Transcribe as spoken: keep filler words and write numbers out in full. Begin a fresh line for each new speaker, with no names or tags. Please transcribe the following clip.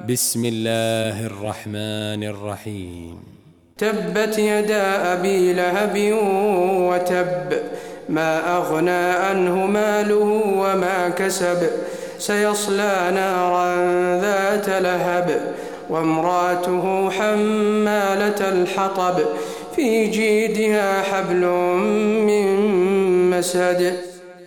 بسم الله الرحمن الرحيم.
تبت يدا أبي لهب وتب، ما أغنى عنه ماله وما كسب، سيصلى نارا ذات لهب، وامراته حمالة الحطب، في جيدها حبل من مسد.